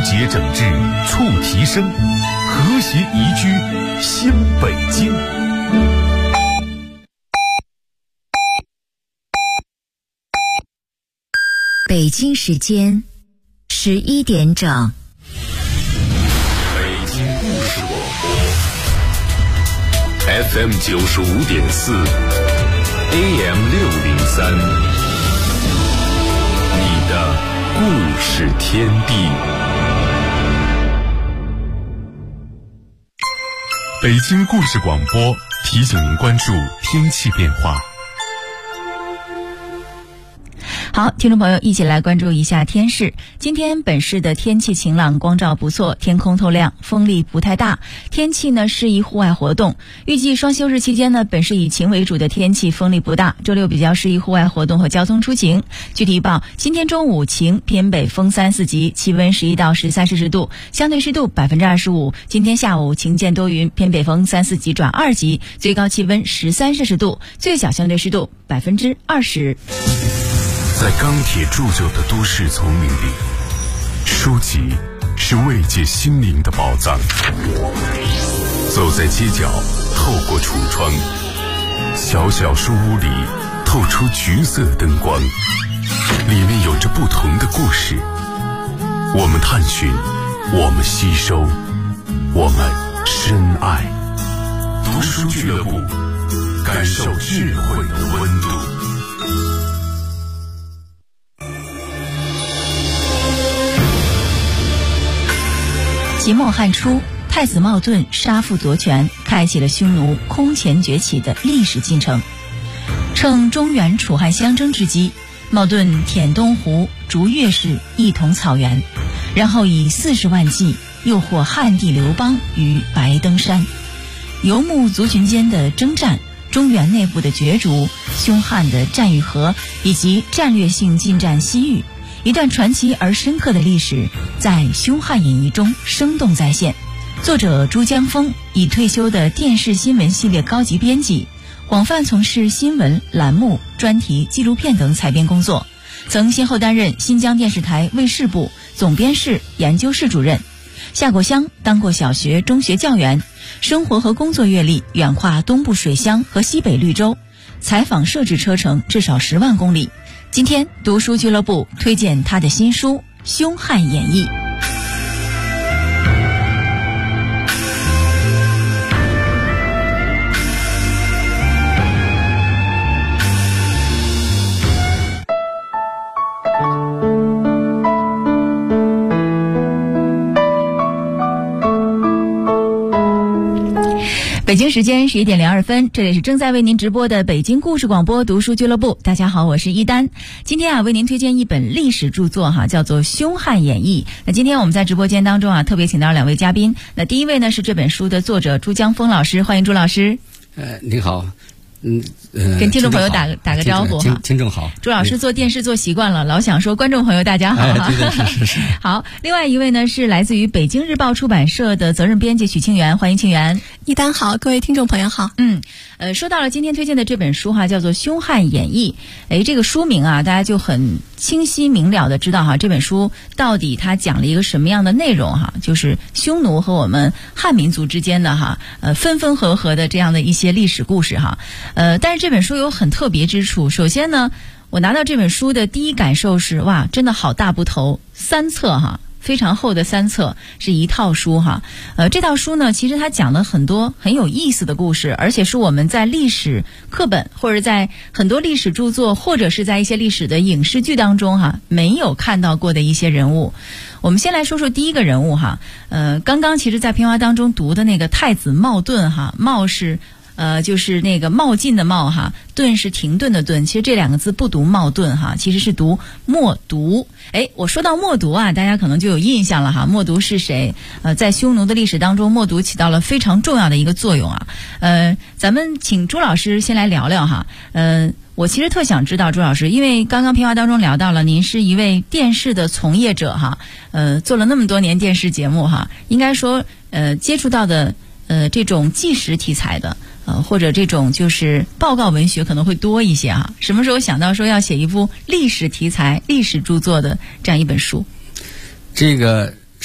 洁整治处提升，和谐宜居新北京。 北京时间11点整。 北京故事广播 FM 95.4 AM 603，你的故事天地。北京故事广播提醒您关注天气变化。 好，听众朋友，一起来关注一下天势。今天本市的天气晴朗，光照不错，天空透亮，风力不太大，天气呢适宜户外活动。预计双休日期间呢，本市以晴为主的天气，风力不大。周六比较适宜户外活动和交通出行。具体预报：今天中午晴，偏北风3、4级，气温11到13摄氏度，相对湿度25%。今天下午晴间多云，偏北风3、4级转2级，最高气温13摄氏度，最小相对湿度20%。 在钢铁铸就的都市丛林里，书籍是慰藉心灵的宝藏。走在街角，透过橱窗，小小书屋里透出橘色灯光，里面有着不同的故事。我们探寻，我们吸收，我们深爱。读书俱乐部，感受智慧的温度。 秦末汉初，太子冒顿杀父夺权，开启了匈奴空前崛起的历史进程。趁中原楚汉相争之机，冒顿舔东湖，逐越氏，一统草原，然后以40万骑诱惑汉帝刘邦于白登山。游牧族群间的征战，中原内部的角逐，凶悍的战与和，以及战略性进占西域，一段传奇而深刻的历史在《凶悍演义》中生动再现。作者朱江峰以退休的电视新闻系列高级编辑，广泛从事新闻、栏目、专题、纪录片等采编工作，曾先后担任新疆电视台卫视部总编室、研究室主任，下过乡，当过小学、中学教员，生活和工作阅历远跨东部水乡和西北绿洲，采访摄制车程至少10万公里。今天读书俱乐部推荐他的新书《凶悍演义》。北京时间11点02分，这里是正在为您直播的北京故事广播读书俱乐部。大家好，我是一丹。今天为您推荐一本历史著作叫做《凶悍演义》。那今天我们在直播间当中特别请到2位嘉宾。那第一位呢是这本书的作者朱江峰老师，欢迎朱老师。 您好。 跟听众朋友打个招呼哈。 听众好。 朱老师做电视做习惯了，老想说观众朋友大家好哈。 对，是。 好，另外一位呢是来自于北京日报出版社的责任编辑许清源，欢迎清源。 一丹好，各位听众朋友好。 说到了今天推荐的这本书叫做《凶悍演义》。这个书名大家就很清晰明了的知道这本书到底它讲了一个什么样的内容就是匈奴和我们汉民族之间的分分合合的这样的一些历史故事但是这本书有很特别之处。首先呢，我拿到这本书的第一感受是哇，真的好大部头，3册非常厚的3册，是一套书这套书呢，其实它讲了很多很有意思的故事，而且是我们在历史课本或者在很多历史著作或者是在一些历史的影视剧当中没有看到过的一些人物。我们先来说说第一个人物刚刚其实在片花当中读的那个太子冒顿冒是就是那个冒进的冒顿是停顿的顿，其实这2个字不读冒顿其实是读默读。我说到默读大家可能就有印象了默读是谁？在匈奴的历史当中，默读起到了非常重要的一个作用咱们请朱老师先来聊聊我其实特想知道朱老师，因为刚刚片花当中聊到了您是一位电视的从业者做了那么多年电视节目应该说接触到的这种纪实题材的或者这种就是报告文学可能会多一些什么时候想到说要写一部历史题材历史著作的这样一本书？ 这个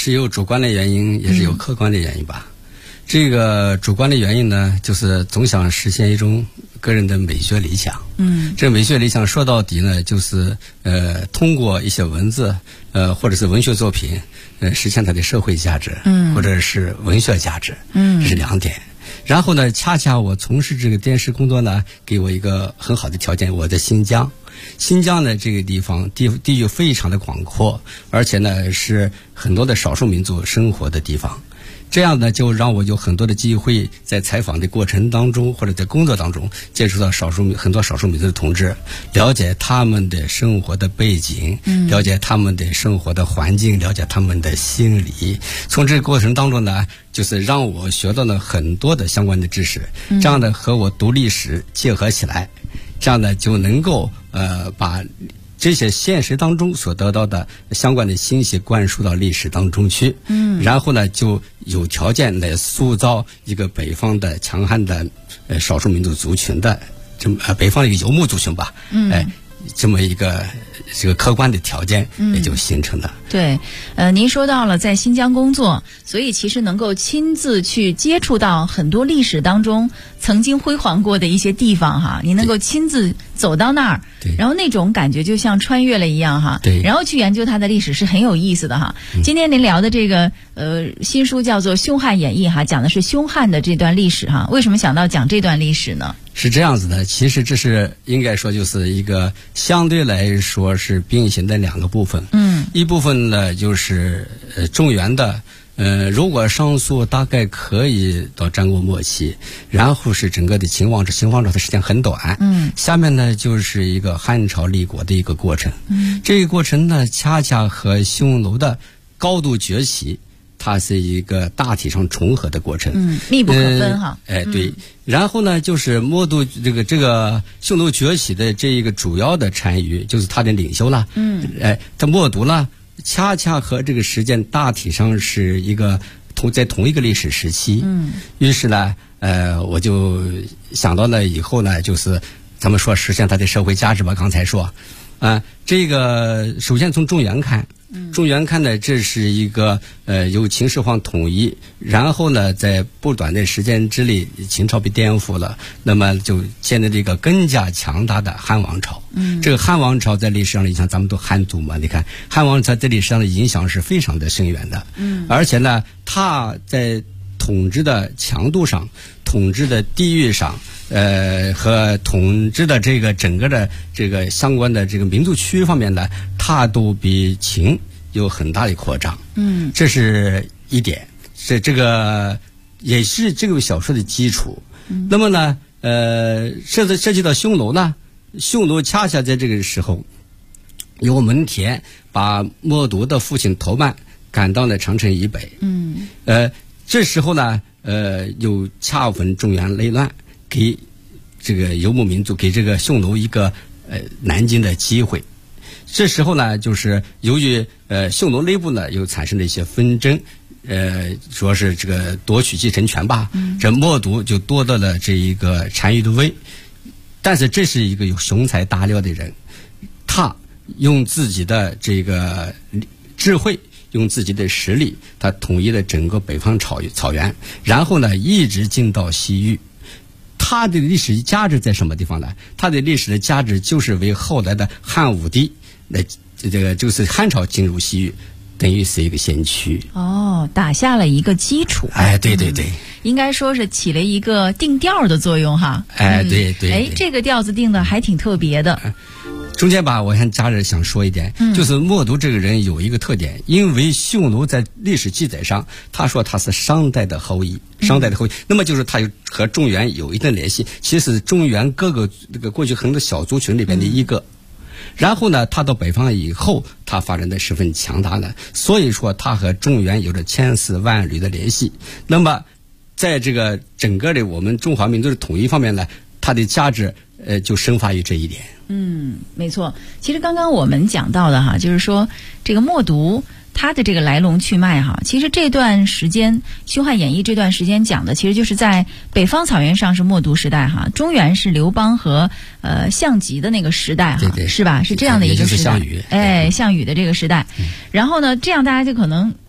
是有主观的原因，也是有客观的原因吧。这个主观的原因呢，就是总想实现一种个人的美学理想。这美学理想说到底呢，就是通过一些文字或者是文学作品实现它的社会价值，或者是文学价值，这是2点。然后呢，恰恰我从事这个电视工作呢，给我一个很好的条件。我在新疆呢这个地方地域非常的广阔，而且呢是很多的少数民族生活的地方。这样呢，就让我有很多的机会在采访的过程当中，或者在工作当中接触到很多少数民族的同志，了解他们的生活的背景，了解他们的生活的环境，了解他们的心理。从这个过程当中呢，就是让我学到了很多的相关的知识，这样呢和我读历史结合起来，这样呢就能够把这些现实当中所得到的相关的信息灌输到历史当中去，然后呢就有条件来塑造一个北方的强悍的少数民族族群的这么北方的一个游牧族群吧，这么一个这个客观的条件也就形成了。 对，您说到了在新疆工作，所以其实能够亲自去接触到很多历史当中曾经辉煌过的一些地方哈，您能够亲自走到那儿，然后那种感觉就像穿越了一样哈，然后去研究它的历史是很有意思的哈。今天您聊的这个新书叫做《凶悍演义》哈，讲的是凶悍的这段历史哈。为什么想到讲这段历史呢？ 是这样子的，其实这是应该说就是一个相对来说是并行的2个部分。一部分呢就是中原的如果上溯大概可以到战国末期，然后是整个的秦王朝的时间很短，下面呢就是一个汉朝立国的一个过程。这个过程呢恰恰和匈奴的高度崛起它是一个大体上重合的过程， 密不可分哈。 对。然后呢，就是莫都这个匈奴崛起的这一个主要的单于，就是他的领袖了。他莫都呢，恰恰和这个时间大体上是一个在同一个历史时期。于是呢，我就想到了以后呢，就是咱们说实现它的社会价值吧。刚才说，这个首先从中原看。呢，这是一个由秦始皇统一，然后呢，在不短的时间之内，秦朝被颠覆了，那么就建立了一个更加强大的汉王朝。这个汉王朝在历史上的影响，咱们都汉族嘛，你看汉王朝在历史上的影响是非常的深远的。而且呢，它在统治的强度上、统治的地域上。和统治的这个整个的这个相关的这个民族区方面呢，它都比秦有很大的扩张。这是一点，这个也是这个小说的基础。那么呢，涉及到匈奴呢，匈奴恰恰在这个时候，由蒙恬把莫都的父亲头曼赶到了长城以北。这时候呢，又恰逢中原内乱。给这个游牧民族，给这个匈奴一个南进的机会。这时候呢，就是由于匈奴内部呢又产生了一些纷争，说是这个夺取继承权吧。这莫都就夺得了这一个单于的位，但是这是一个有雄才大略的人，他用自己的这个智慧。用自己的实力，他统一了整个北方草原，然后呢，一直进到西域。它的历史价值在什么地方呢？它的历史的价值就是为后来的汉武帝来，这个就是汉朝进入西域，等于是一个先驱。 打下了一个基础。 对， 应该说是起了一个定调的作用哈。 对。 这个调子定的还挺特别的。 中间吧，我还加着想说一点，就是莫都这个人有一个特点，因为匈奴在历史记载上，他说他是商代的后裔，那么就是他和中原有一定联系，其实中原各个这个过去很多小族群里边的一个。然后呢，他到北方以后，他发展的十分强大了，所以说他和中原有着千丝万缕的联系。那么，在这个整个的我们中华民族的统一方面呢，它的价值就生发于这一点。 没错。其实刚刚我们讲到的哈，就是说这个莫都它的这个来龙去脉哈，其实这段时间《凶悍演义》这段时间讲的，其实就是在北方草原上是莫都时代哈，中原是刘邦和项籍的那个时代哈，是吧？是这样的一个时代。 项羽， 项羽的这个时代。然后呢，这样大家就可能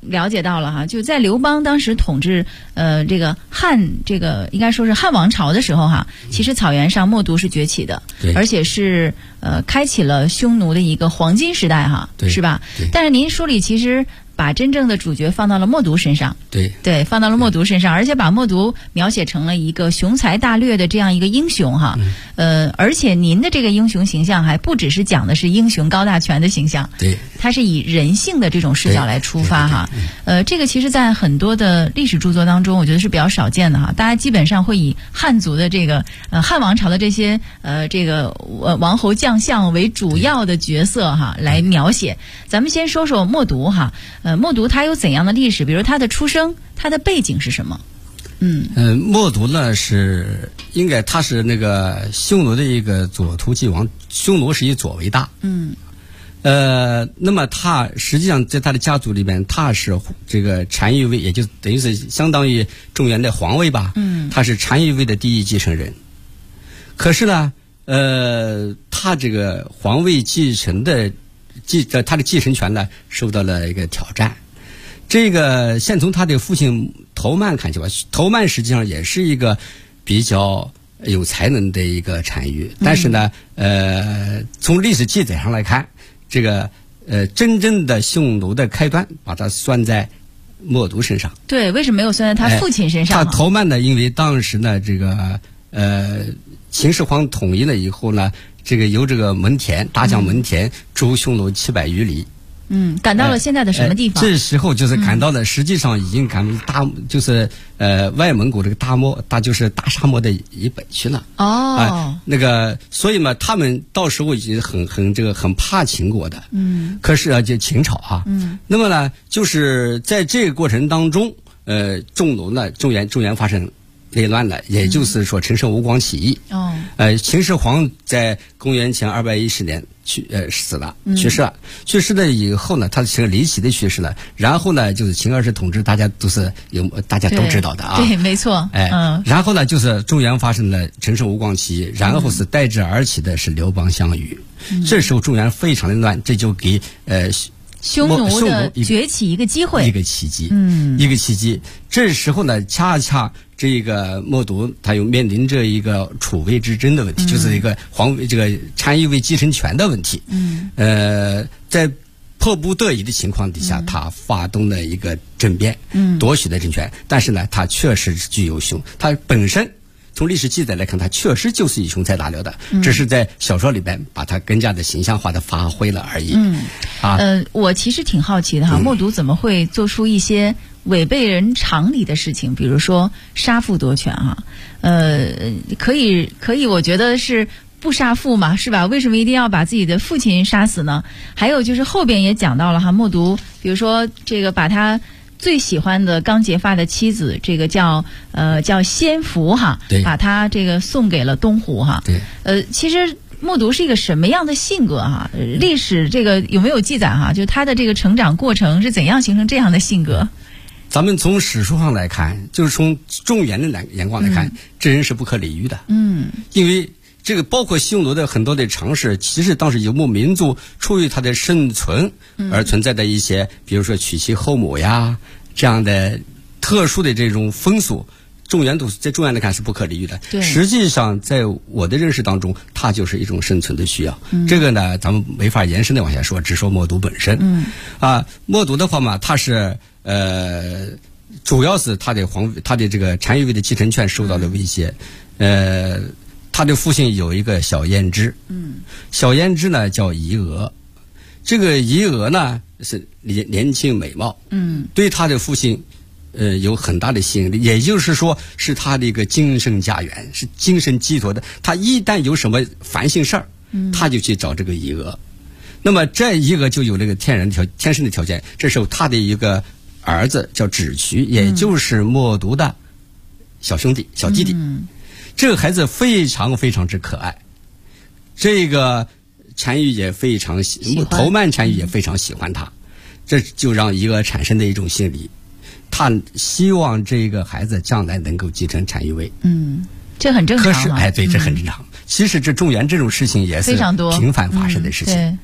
了解到了哈，就在刘邦当时统治这个应该说是汉王朝的时候哈，其实草原上默读是崛起的，而且是开启了匈奴的一个黄金时代哈，是吧？但是您书里其实把真正的主角放到了默读身上，对，放到了默读身上，而且把默读描写成了一个雄才大略的这样一个英雄哈，而且您的这个英雄形象还不只是讲的是英雄高大全的形象， 对， 它是以人性的这种视角来出发哈，这个其实在很多的历史著作当中，我觉得是比较少见的哈，大家基本上会以汉族的这个汉王朝的这些这个王侯将相为主要的角色哈来描写。咱们先说说默读哈。默读他有怎样的历史？比如他的出生，他的背景是什么？ 默读呢他是那个匈奴的一个左突厥王，匈奴是以左为大。那么他实际上在他的家族里边，他是这个单于卫，也就等于是相当于中原的皇位吧。他是单于卫的第一继承人。可是呢，他这个皇位继承的。他的继承权呢受到了一个挑战。这个先从他的父亲头曼看起吧，头曼实际上也是一个比较有才能的一个单于，但是呢，从历史记载上来看，这个真正的匈奴的开端，把它算在默读身上。 对，为什么没有算在他父亲身上？ 他头曼呢，因为当时呢，这个秦始皇统一了以后呢。这个由这个门田大将门田逐匈奴700余里， 赶到了现在的什么地方？ 这时候就是赶到了，实际上已经赶到就是外蒙古这个就是大沙漠的以北去了。那个所以嘛，他们到时候已经很怕秦国的。可是就秦朝啊。那么呢，就是在这个过程当中，中奴呢，中原发生内乱了，也就是说陈胜吴广起义。秦始皇在公元前210年去世了。去世了以后呢，他是离奇的去世了。然后呢，就是秦二世统治，大家都知道的啊。 对，没错。 然后呢，就是中原发生了陈胜吴广起义，然后是代之而起的是刘邦项羽。这时候中原非常的乱，这就给匈奴的崛起一个机会， 一个契机。这时候呢，恰恰这个默读他又面临着一个储位之争的问题，就是一个皇位这个单于卫继承权的问题。在迫不得已的情况底下，他发动了一个政变，夺取了政权。但是呢，他确实具有他本身从历史记载来看，他确实就是以雄才大略的，只是在小说里边把他更加的形象化的发挥了而已。 我其实挺好奇的哈，默读怎么会做出一些违背人常理的事情，比如说杀父夺权哈？可以，我觉得是不杀父嘛，是吧？为什么一定要把自己的父亲杀死呢？还有就是后边也讲到了哈，默读，比如说这个把他最喜欢的刚结发的妻子，这个叫仙福哈，把他这个送给了东湖哈。其实默读是一个什么样的性格哈？历史这个有没有记载哈？就他的这个成长过程是怎样形成这样的性格？ 咱们从史书上来看，就是从中原的眼光来看，这人是不可理喻的。因为这个包括匈奴的很多的常识，其实当时游牧民族出于他的生存而存在的一些，比如说娶妻后母呀这样的特殊的这种风俗，在中原来看是不可理喻的。实际上在我的认识当中，它就是一种生存的需要。这个呢，咱们没法延伸的往下说，只说默读本身。默读的话嘛，它是主要是他的这个单于卫的继承权受到了威胁。他的父亲有一个小胭脂，小胭脂呢叫仪娥，这个仪娥呢是年轻美貌，对他的父亲有很大的吸引力，也就是说是他的一个精神家园，是精神寄托的。他一旦有什么烦心事儿，他就去找这个仪娥。那么这仪娥就有那个天生的条件，这时候他的一个儿子叫芷渠，也就是默读的小兄弟、小弟弟。这个孩子非常非常之可爱，这个单于也非常头曼单于也非常喜欢他，这就让仪娥产生的一种心理，他希望这个孩子将来能够继承单于卫。 这很正常。 可是对，这很正常。其实这中原这种事情也是非常多频繁发生的事情。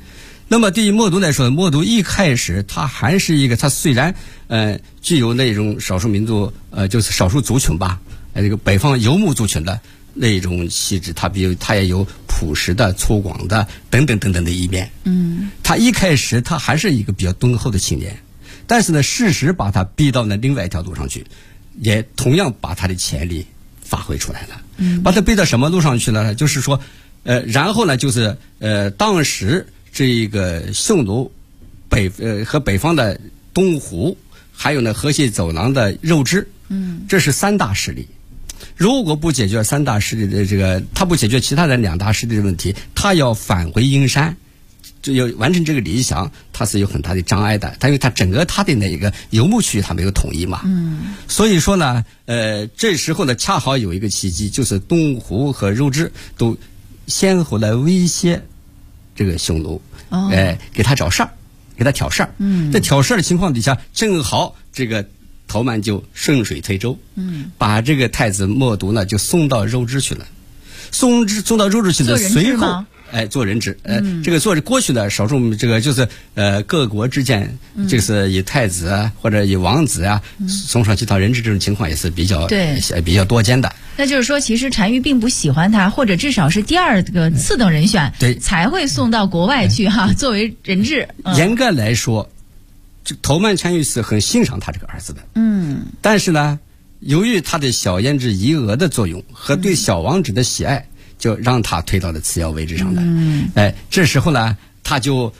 那么对于默读来说，默读一开始它还是一个，它虽然具有那种少数民族就是少数族群吧，这个北方游牧族群的那种气质，它也有朴实的、粗犷的等等等等的一面。它一开始它还是一个比较敦厚的青年，但是呢，事实把他逼到了另外一条路上去，也同样把他的潜力发挥出来了。把他逼到什么路上去了呢？就是说，然后呢，就是当时这个匈奴和北方的东胡，还有呢河西走廊的肉支，这是三大势力。如果不解决三大势力的这个，他不解决其他的两大势力的问题，他要返回阴山，就要完成这个理想，他是有很大的障碍的。因为他整个他的那个游牧区他没有统一嘛，所以说呢，这时候呢，恰好有一个契机，就是东胡和肉支都先后来威胁这个匈奴，给他找事儿，给他挑事儿。在挑事儿的情况底下，正好这个陶曼就顺水推舟，把这个太子默读呢就送到肉支去了。送到肉支去的，随后做人质。这个过去的少数这个就是各国之间，就是以太子啊或者以王子啊送上去当人质，这种情况也是比较多见的。 那就是说，其实单于并不喜欢他，或者至少是第二个次等人选，才会送到国外去作为人质。 严格来说，这陶曼单于是很欣赏他这个儿子的。但是呢，由于他的小胭脂仪娥的作用和对小王子的喜爱，就让他推到了次要位置上来。这时候呢，他就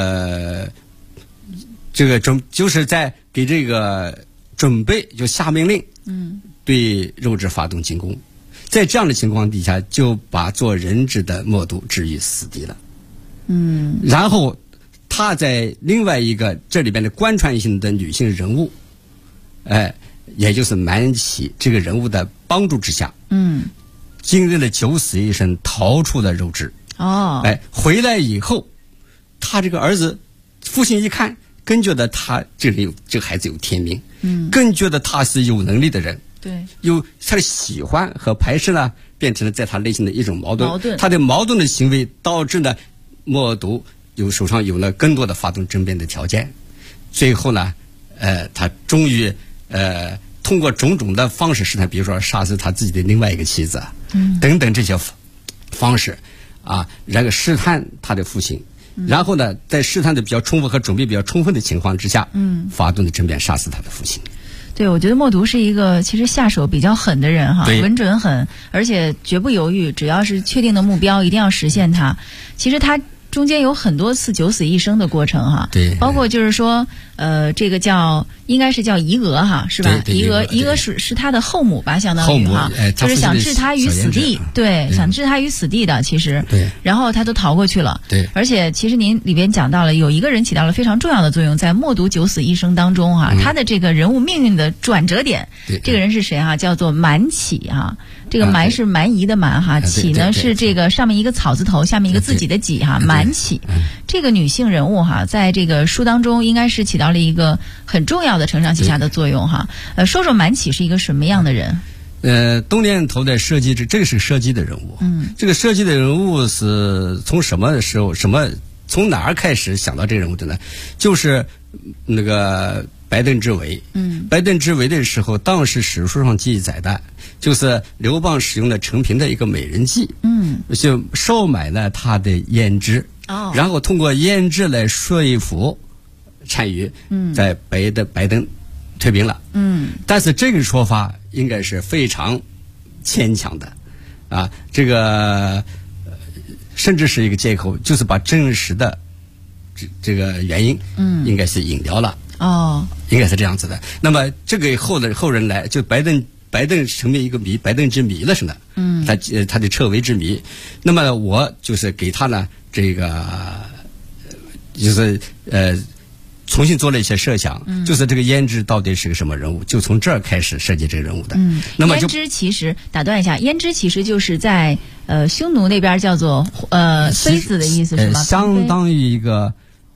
这个就是在给这个准备，就下命令，对肉支发动进攻。在这样的情况底下，就把做人质的默读置于死地了。然后他在另外一个这里边的贯穿性的女性人物，也就是满启这个人物的帮助之下，经历了九死一生，逃出了肉支。回来以后，他这个儿子父亲一看，更觉得他这个孩子有天命，更觉得他是有能力的人。有他的喜欢和排斥呢，变成了在他内心的一种矛盾。他的矛盾的行为导致呢，默读手上有了更多的发动政变的条件。最后呢，他终于通过种种的方式试探，比如说杀死他自己的另外一个妻子，等等这些方式然后试探他的父亲，然后呢，在试探的比较充分和准备比较充分的情况之下，发动的政变杀死他的父亲。 对，我觉得默读是一个其实下手比较狠的人稳准狠，而且绝不犹豫，只要是确定的目标，一定要实现它。其实他中间有很多次九死一生的过程包括就是说这个应该是叫仪娥是吧？仪娥是他的后母吧，相当于就是想置他于死地，想置他于死地的，其实然后他都逃过去了。而且其实您里边讲到了有一个人起到了非常重要的作用，在默读九死一生当中他的这个人物命运的转折点，这个人是谁叫做满启这个蛮是蛮夷的蛮启呢是这个上面一个草字头，下面一个自己的己满启。这个女性人物在这个书当中应该是起到了一个很重要的承上启下的作用说说满启是一个什么样的人？ 东年头在设计这个是设计的人物。这个设计的人物是从什么时候从哪儿开始想到这个人物的呢？就是那个白登之围。白登之围的时候，当时史书上记载的就是刘邦使用了陈平的一个美人计，就收买了他的胭脂，然后通过胭脂来说服单于在白登退兵了。但是这个说法应该是非常牵强的这个甚至是一个借口，就是把真实的这个原因应该是隐掉了。应该是这样子的。那么这个后人来就白登成为一个谜，白登之谜了似的。他的彻围之谜。那么我就是给他呢这个就是重新做了一些设想，就是这个胭脂到底是个什么人物，就从这儿开始设计这个人物的。那么胭脂其实打断一下，胭脂其实就是在匈奴那边叫做妃子的意思是吗？ 相当于一个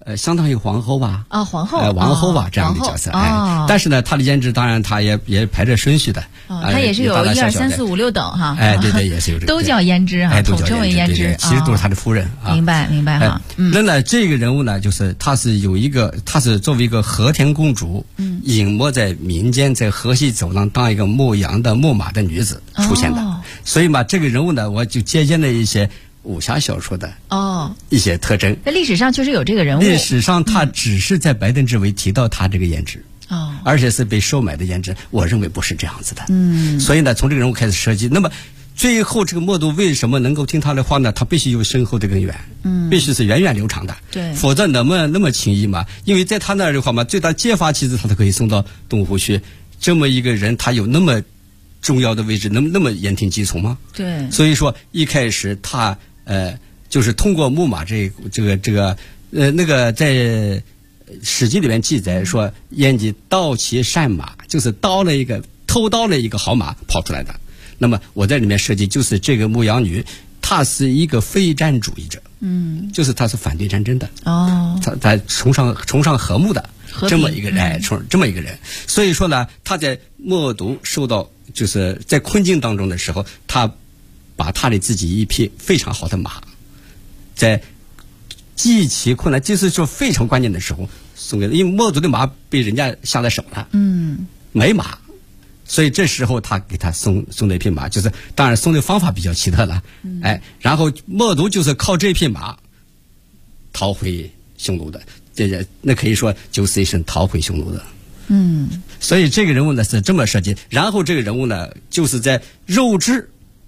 相当于皇后吧？ 皇后， 王后吧，这样的角色。但是呢，她的颜值当然她也排着顺序的。 她也是有1、2、3、4、5、6等哈。 对，也是有这个。 都叫胭脂哈，统称为胭脂。 其实都是她的夫人啊。 明白哈。 那呢，这个人物呢，就是她是作为一个和田公主，隐没在民间，在河西走廊当一个牧羊的牧马的女子出现的。所以嘛，这个人物呢，我就借鉴了一些武侠小说的一些特征。 在历史上确实有这个人物。 历史上他只是在白登之围提到他这个胭脂，而且是被收买的胭脂。我认为不是这样子的。所以呢，从这个人物开始设计。那么最后这个默读为什么能够听他的话呢？他必须有深厚的根源，必须是源远流长的。 对， 否则那么轻易嘛？因为在他那儿的话嘛，最大揭发其实他都可以送到东湖去。这么一个人，他有那么重要的位置，那么言听计从吗？ 对。所以说一开始他就是通过木马那个在《史记》里面记载说，燕姬盗其善马，就是偷盗了一个好马跑出来的。那么我在里面设计就是这个牧羊女，她是一个非战主义者，就是她是反对战争的。她崇尚和睦的这么一个人，这么一个人。所以说呢，她在默读受到就是在困境当中的时候，她把她的自己一匹非常好的马，在极其困难，就是说非常关键的时候送给，因为默读的马被人家下了手了，没马，所以这时候他给他送了一匹马，就是当然送的方法比较奇特了，然后默读就是靠这匹马逃回匈奴的，那可以说九死一生逃回匈奴的。所以这个人物呢是这么设计，然后这个人物呢就是在肉质，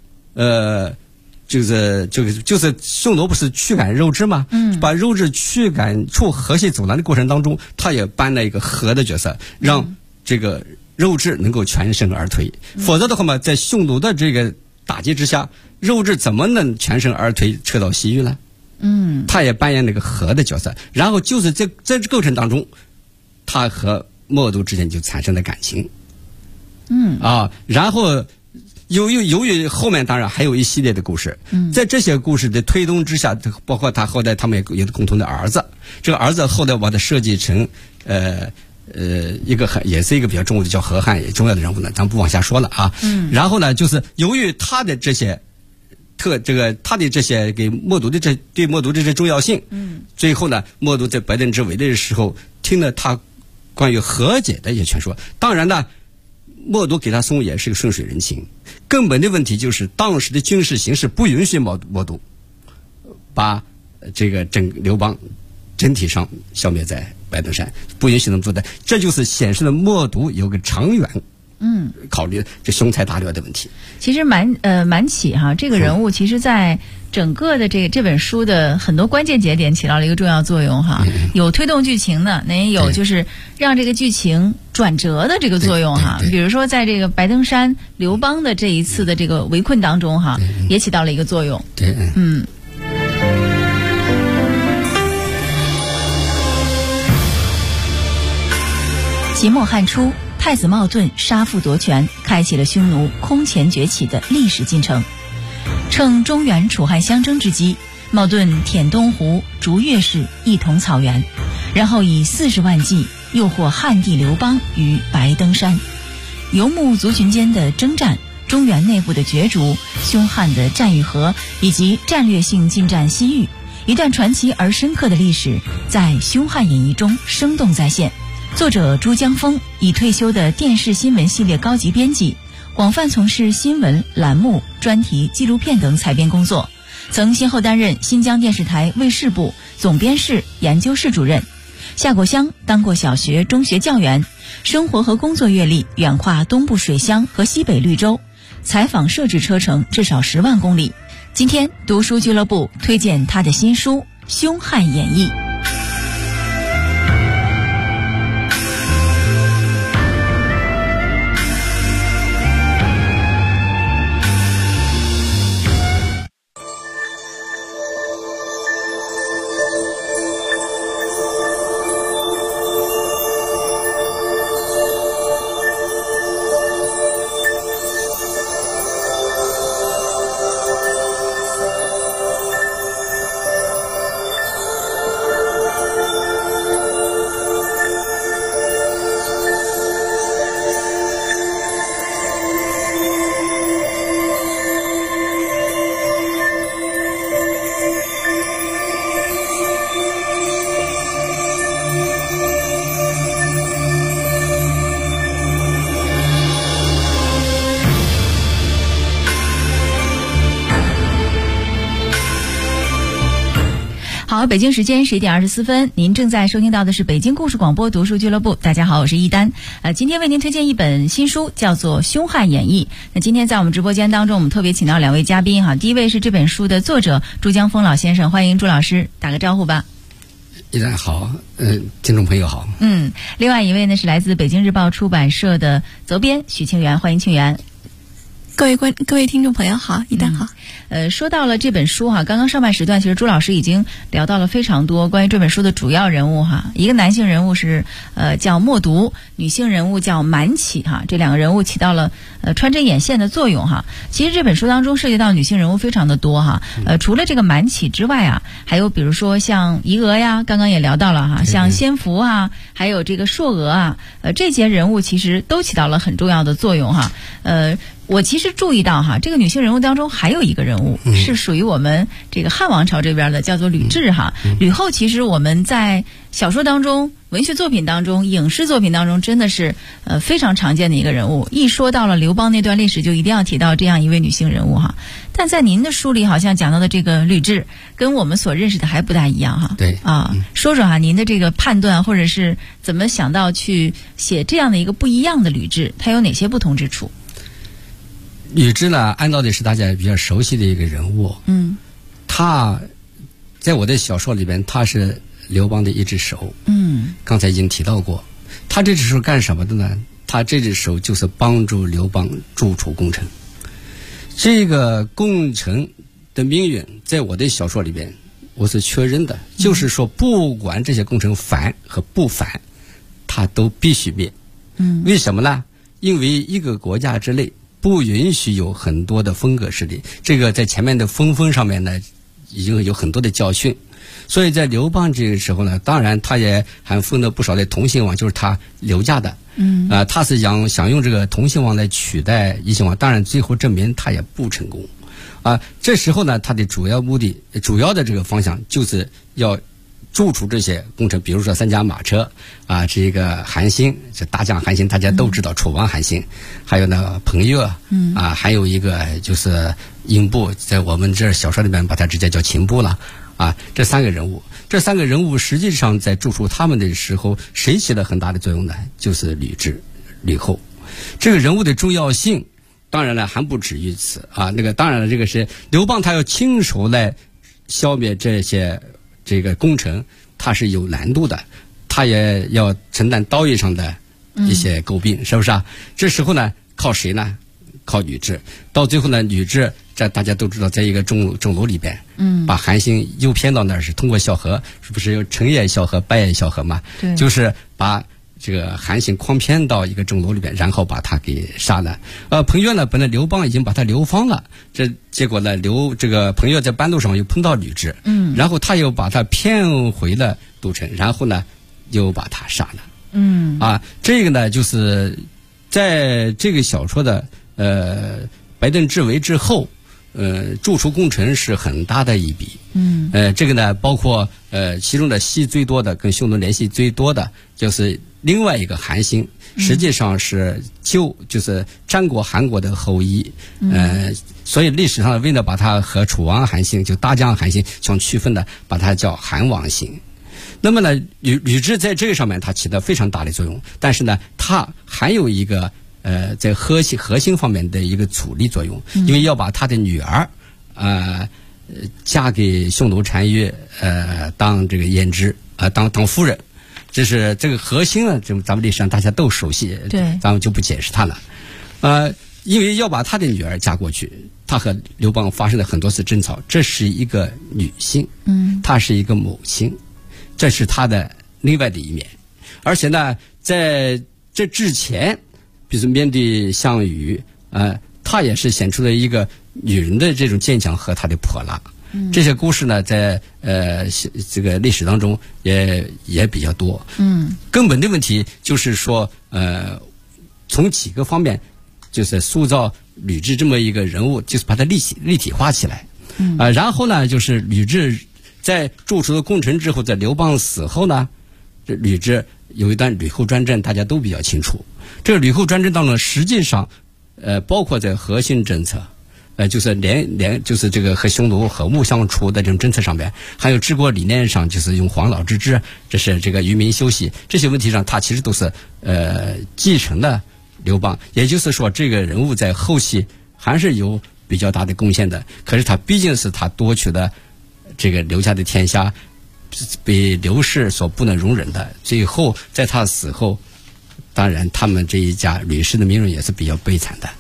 就是匈奴不是驱赶肉质吗？把肉质驱赶出河西走廊的过程当中，他也扮了一个和的角色，让这个肉质能够全身而退。否则的话嘛，在匈奴的这个打击之下，肉质怎么能全身而退撤到西域呢？他也扮演了一个和的角色。然后就是在这过程当中，他和默读之间就产生了感情。然后由于后面当然还有一系列的故事，在这些故事的推动之下，包括他后来他们也有共同的儿子，这个儿子后来把他设计成也是一个比较重要的叫和汉也重要的人物呢，咱不往下说了啊。然后呢，就是由于他的这些他的这些给默读的对默读的这重要性，最后呢，默读在白登之围的时候听了他关于和解的一些传说。当然呢，默读给他送也是个顺水人情，根本的问题就是当时的军事形势不允许默读把这个刘邦整体上消灭在白登山，不允许那么做的，这就是显示了默读有个长远考虑这雄才大略的问题。 其实蛮起哈，这个人物其实在整个的这本书的很多关键节点起到了一个重要作用哈，有推动剧情的，那也有就是让这个剧情转折的这个作用哈。比如说在这个白登山刘邦的这一次的这个围困当中哈，也起到了一个作用。秦末汉初，太子冒顿杀父夺权，开启了匈奴空前崛起的历史进程。趁中原楚汉相争之机，冒顿舔东湖，逐越氏，一统草原，然后以40万骑诱惑汉帝刘邦于白登山。游牧族群间的征战，中原内部的角逐，匈汉的战与和，以及战略性进占西域，一段传奇而深刻的历史在《匈汉演义》中生动再现。作者朱江峰已退休的电视新闻系列高级编辑，广泛从事新闻、栏目、专题、纪录片等采编工作，曾先后担任新疆电视台卫视部总编室研究室主任，下过乡，当过小学、中学教员，生活和工作阅历远跨东部水乡和西北绿洲，采访摄制车程至少10万公里。今天读书俱乐部推荐他的新书《匈汉演义》。 好，北京时间11点24分，您正在收听到的是北京故事广播读书俱乐部。大家好，我是一丹。今天为您推荐一本新书，叫做《凶悍演义》。那今天在我们直播间当中，我们特别请到2位嘉宾哈。第一位是这本书的作者朱江峰老先生，欢迎朱老师，打个招呼吧。 依然好，听众朋友好。 另外一位呢是来自北京日报出版社的责编许庆元，欢迎庆元。 各位听众朋友好，一丹好。 说到了这本书哈，刚刚上半时段其实朱老师已经聊到了非常多关于这本书的主要人物哈。一个男性人物是叫默读，女性人物叫满启哈，这2个人物起到了穿针引线的作用哈。其实这本书当中涉及到女性人物非常的多哈。除了这个满启之外啊，还有比如说像仪娥呀，刚刚也聊到了哈，像仙福啊，还有这个硕娥啊，这些人物其实都起到了很重要的作用哈。我其实注意到哈，这个女性人物当中还有一个人物是属于我们这个汉王朝这边的，叫做吕雉哈。吕后其实我们在小说当中、文学作品当中、影视作品当中真的是非常常见的一个人物。一说到了刘邦那段历史，就一定要提到这样一位女性人物哈。但在您的书里好像讲到的这个吕雉，跟我们所认识的还不大一样哈。 对啊， 说说哈您的这个判断，或者是怎么想到去写这样的一个不一样的吕雉，它有哪些不同之处？ 吕雉呢，按照的是大家比较熟悉的一个人物。他在我的小说里边，他是刘邦的一只手。刚才已经提到过，他这只手干什么的呢？他这只手就是帮助刘邦筑楚攻城。这个攻城的命运，在我的小说里边，我是确认的，就是说，不管这些攻城反和不反，他都必须灭。为什么呢？因为一个国家之内不允许有很多的风格势力，这个在前面的封上面呢，已经有很多的教训。所以在刘邦这个时候呢，当然他也还封了不少的同姓王，就是他刘家的。他是想用这个同姓王来取代异姓王，当然最后证明他也不成功。这时候呢，他的主要目的、主要的这个方向就是要筑除这些工程，比如说三驾马车这个韩信，这大将韩信大家都知道，楚王韩信，还有呢彭越，还有一个就是英布，在我们这小说里面把它直接叫秦布了。这3个人物实际上在筑除他们的时候，谁起了很大的作用呢？就是吕雉、吕后。这个人物的重要性，当然了还不止于此当然了，这个是刘邦他要亲手来消灭这个工程，它是有难度的，他也要承担道义上的一些诟病，是不是啊？这时候呢，靠谁呢？靠吕雉。到最后呢，吕雉这大家都知道，在一个钟楼里边，把韩信诱骗到那儿，是通过萧何，是不是有成也萧何，败也萧何嘛？对，就是把这个韩信诓骗到一个钟楼里边，然后把他给杀了。彭越呢，本来刘邦已经把他流放了，这结果呢，这个彭越在半路上又碰到吕雉，然后他又把他骗回了都城，然后呢，又把他杀了。这个呢，就是在这个小说的白登之围之后，筑楚攻城是很大的一笔。这个呢，包括其中的戏最多的，跟匈奴联系最多的，就是另外一个韩信，实际上是就是战国韩国的后裔。所以历史上为了把他和楚王韩信，就大将韩信相区分的，把他叫韩王信。那么呢，吕雉在这个上面他起到非常大的作用，但是呢，他还有一个在核心方面的一个阻力作用，因为要把他的女儿嫁给匈奴单于当这个胭脂当夫人，这是这个核心呢，咱们历史上大家都熟悉，对，咱们就不解释它了。因为要把他的女儿嫁过去，他和刘邦发生了很多次争吵，这是一个女性，她是一个母亲，这是她的另外的一面。而且呢，在这之前，比如面对项羽，她也是显出了一个女人的这种坚强和她的泼辣。这些故事呢，在这个历史当中也比较多。根本的问题就是说，从几个方面，就是塑造吕雉这么一个人物，就是把它立体化起来。然后呢，就是吕雉在筑楚的攻城之后，在刘邦死后呢，这吕雉有一段吕后专政，大家都比较清楚。这个吕后专政当中，实际上包括在核心政策， 就是就是这个和匈奴和睦相处的这种政策上面，还有治国理念上，就是用黄老之治，这是这个愚民休息这些问题上，他其实都是继承了刘邦。也就是说，这个人物在后期还是有比较大的贡献的。可是他毕竟是他夺取的这个刘家的天下，被刘氏所不能容忍的。最后在他死后，当然他们这一家吕氏的命运也是比较悲惨的。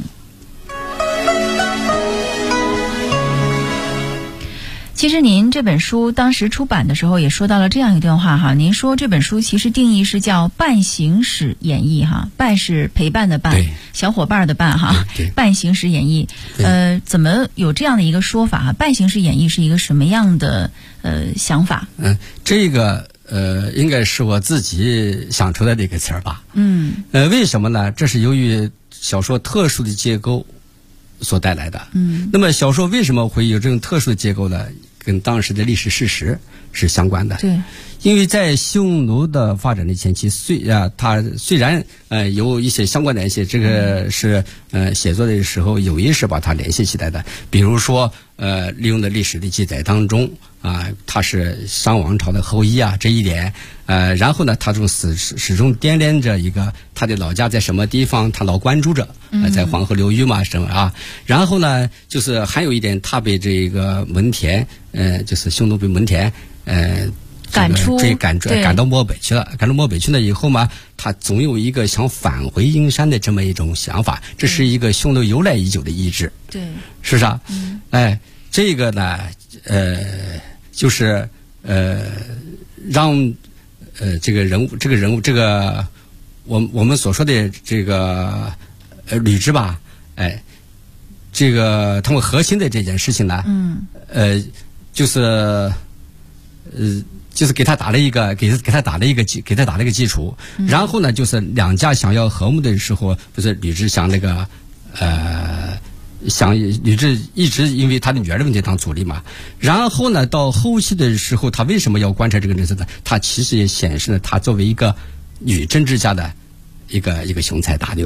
其实您这本书当时出版的时候也说到了这样一段话哈，您说这本书其实定义是叫伴行史演义哈，伴是陪伴的伴，小伙伴的伴哈，伴行史演义。怎么有这样的一个说法哈？伴行史演义是一个什么样的想法？ 这个应该是我自己想出来的一个词儿吧。为什么呢？这是由于小说特殊的结构所带来的。那么小说为什么会有这种特殊的结构呢？跟当时的历史事实是相关的。 对， 因为在匈奴的发展的前期，它虽然有一些相关联系，这个是写作的时候有意识把它联系起来的。比如说利用的历史的记载当中他是商王朝的后裔这一点，然后呢他始终惦念着一个他的老家在什么地方，他老关注着在黄河流域嘛什么然后呢就是还有一点，他被这个蒙恬就是匈奴被蒙恬赶到漠北去了。赶到漠北去了以后嘛，他总有一个想返回阴山的这么一种想法，这是一个匈奴由来已久的意志。 对， 是不是这个呢就是让这个人物我们所说的这个吕雉吧，这个他们核心的这件事情呢，就是给他打了一个基础，然后呢，就是两家想要和睦的时候，不是吕雉想吕雉一直因为他的女儿的问题当阻力嘛，然后呢，到后期的时候，他为什么要观察这个人生呢？他其实也显示了他作为一个女政治家的一个雄才大略，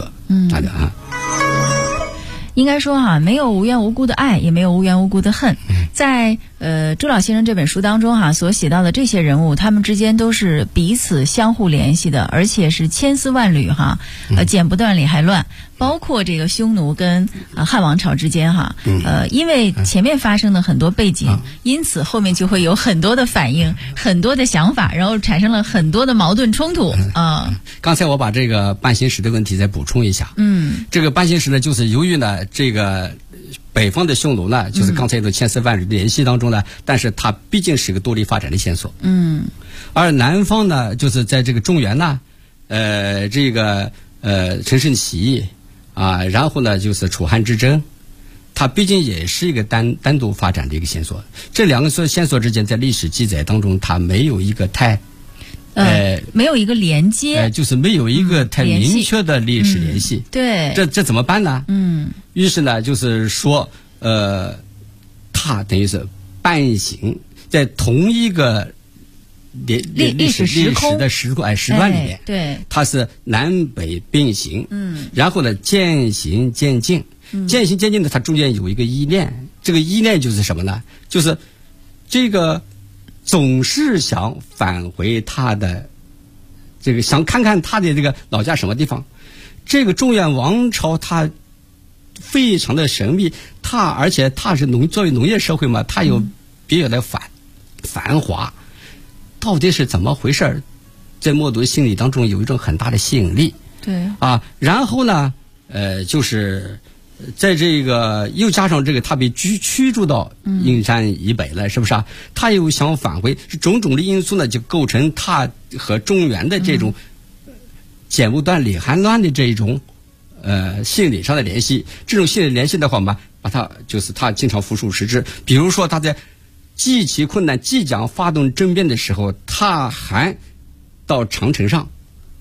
应该说没有无缘无故的爱，也没有无缘无故的恨。在朱老先生这本书当中所写到的这些人物，他们之间都是彼此相互联系的，而且是千丝万缕剪不断理还乱。包括这个匈奴跟汉王朝之间因为前面发生了很多背景，因此后面就会有很多的反应，很多的想法，然后产生了很多的矛盾冲突刚才我把这个伴行史的问题再补充一下。这个伴行史呢，就是由于呢这个北方的匈奴呢，就是刚才说千丝万缕的联系当中呢，但是它毕竟是一个独立发展的线索。而南方呢，就是在这个中原呢，这个陈胜起义然后呢就是楚汉之争，它毕竟也是一个单独发展的一个线索。这两个线索之间在历史记载当中，它没有一个没有一个连接， 就是没有一个太明确的历史联系。 对， 这怎么办呢？于是呢，就是说，它等于是伴行在同一个历史的时段里面， 对， 它是南北并行，然后呢渐行渐近，渐行渐近呢，它中间有一个依恋，这个依恋就是什么呢？就是这个总是想返回他的这个，想看看他的这个老家什么地方。这个中原王朝它非常的神秘，而且它是作为农业社会嘛，它有比较的繁华。到底是怎么回事？在默读心理当中有一种很大的吸引力。 对然后呢，就是在这个又加上这个他被驱逐到阴山以北了，是不是他又想返回，种种的因素呢，就构成他和中原的这种剪不断理还乱的这种心理上的联系。这种心理联系的话嘛，把他就是他经常复述实质。比如说他在极其困难即将发动政变的时候，他还到长城上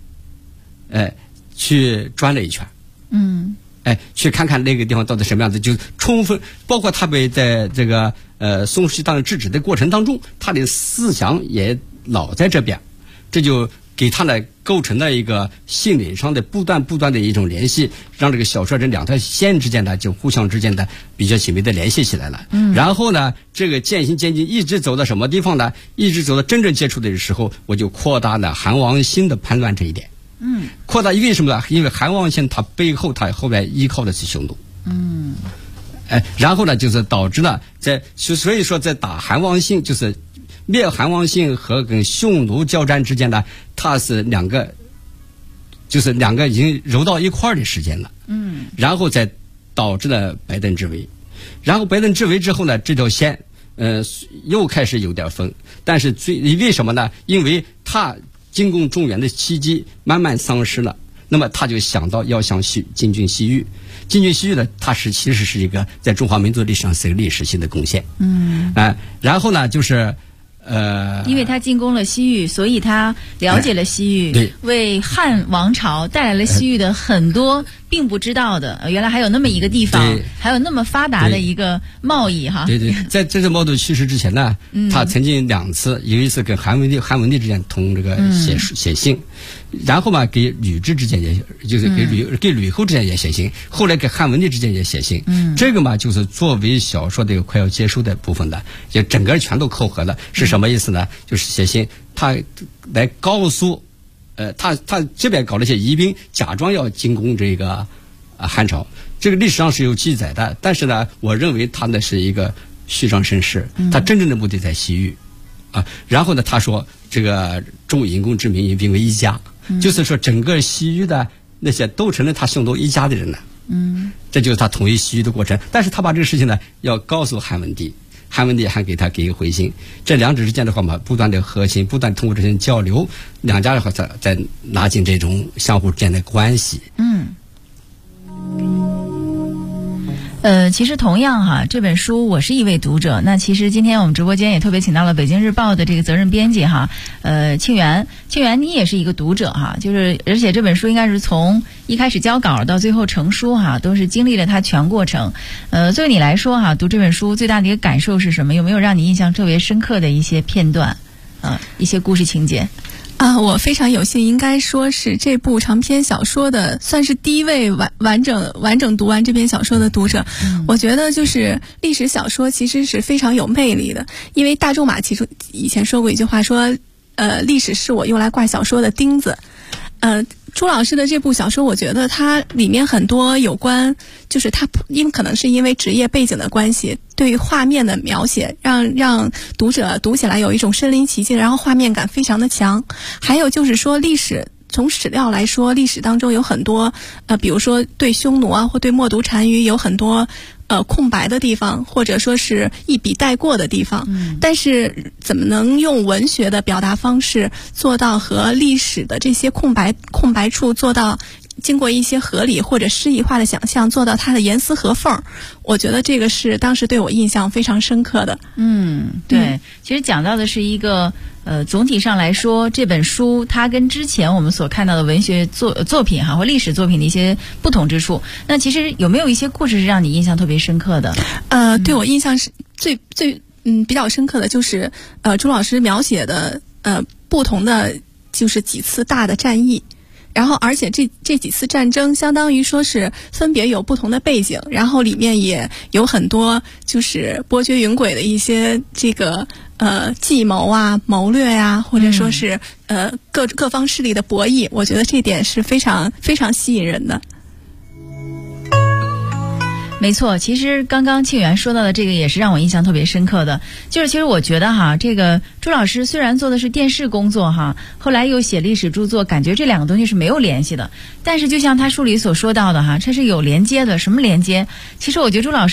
去转了一圈，去看看那个地方到底什么样子，就充分包括他被在这个宋世当制止的过程当中，他的思想也老在这边，这就给他呢构成了一个心理上的不断的一种联系，让这个小说这两条线之间呢就互相之间的比较紧密的联系起来了。然后呢，这个渐行渐近，一直走到什么地方呢？一直走到真正接触的时候，我就扩大了韩王信的叛乱这一点。扩大因为什么呢？因为韩王信他背后他后来依靠的是匈奴。然后呢，就是导致了所以说在打韩王信，就是灭韩王信和跟匈奴交战之间呢，它是两个已经揉到一块儿的时间了。然后再导致了白登之围，然后白登之围之后呢，这条线又开始有点分，但是为什么呢？因为他进攻中原的契机慢慢丧失了，那么他就想到要向进军西域。进军西域呢，它其实是一个在中华民族历史上是一个历史性的贡献。然后呢，就是因为他进攻了西域，所以他了解了西域， 对， 为汉王朝带来了西域的很多并不知道的，原来还有那么一个地方，还有那么发达的一个贸易哈。 对，在这个毛肚去世之前呢，他曾经2次，有一次跟韩文帝之间通这个写信，然后嘛给吕雉之间也就是给吕后之间也写信，后来给汉文帝之间也写信。这个嘛就是作为小说的快要结束的部分的，也整个全都扣合了。是什么意思呢？就是写信，他来告诉。他这边搞了一些疑兵，假装要进攻这个汉朝，这个历史上是有记载的。但是呢，我认为他呢是一个虚张声势，他真正的目的在西域然后呢，他说这个众隐公之民引兵为一家，就是说整个西域的那些都成了他匈奴一家的人了。这就是他统一西域的过程。但是他把这个事情呢要告诉汉文帝。汉文帝还给他一个回信，这两者之间的话嘛，不断的核心，不断通过这些交流，两家的话再拉近这种相互之间的关系。 其实同样哈，这本书我是一位读者。那其实今天我们直播间也特别请到了北京日报的这个责任编辑哈，庆元你也是一个读者哈，就是而且这本书应该是从一开始交稿到最后成书哈，都是经历了它全过程。对你来说哈，读这本书最大的一个感受是什么？有没有让你印象特别深刻的一些片段一些故事情节？ 我非常有幸，应该说是这部长篇小说的算是第一位完整读完这篇小说的读者。我觉得就是历史小说其实是非常有魅力的，因为大仲马其实以前说过一句话说，历史是我用来挂小说的钉子。朱老师的这部小说，我觉得它里面很多有关，就是他可能是因为职业背景的关系，对于画面的描写，让读者读起来有一种身临其境，然后画面感非常的强。还有就是说从史料来说，历史当中有很多比如说对匈奴或对冒顿单于有很多空白的地方，或者说是一笔带过的地方。但是怎么能用文学的表达方式做到和历史的这些空白处做到经过一些合理或者诗意化的想象，做到它的严丝合缝？我觉得这个是当时对我印象非常深刻的。 对，其实讲到的是一个总体上来说，这本书它跟之前我们所看到的文学作品或历史作品的一些不同之处。那其实有没有一些故事是让你印象特别深刻的？ 对我印象是最比较深刻的就是朱老师描写的不同的就是几次大的战役。然后而且这几次战争相当于说是分别有不同的背景，然后里面也有很多就是波谲云诡的一些这个计谋谋略或者说是各方势力的博弈。我觉得这点是非常非常吸引人的。 没错，其实刚刚庆元说到的这个也是让我印象特别深刻的，就是其实我觉得这个朱老师虽然做的是电视工作后来又写历史著作，感觉这两个东西是没有联系的，但是就像他书里所说到的它是有连接的。什么连接？其实我觉得朱老师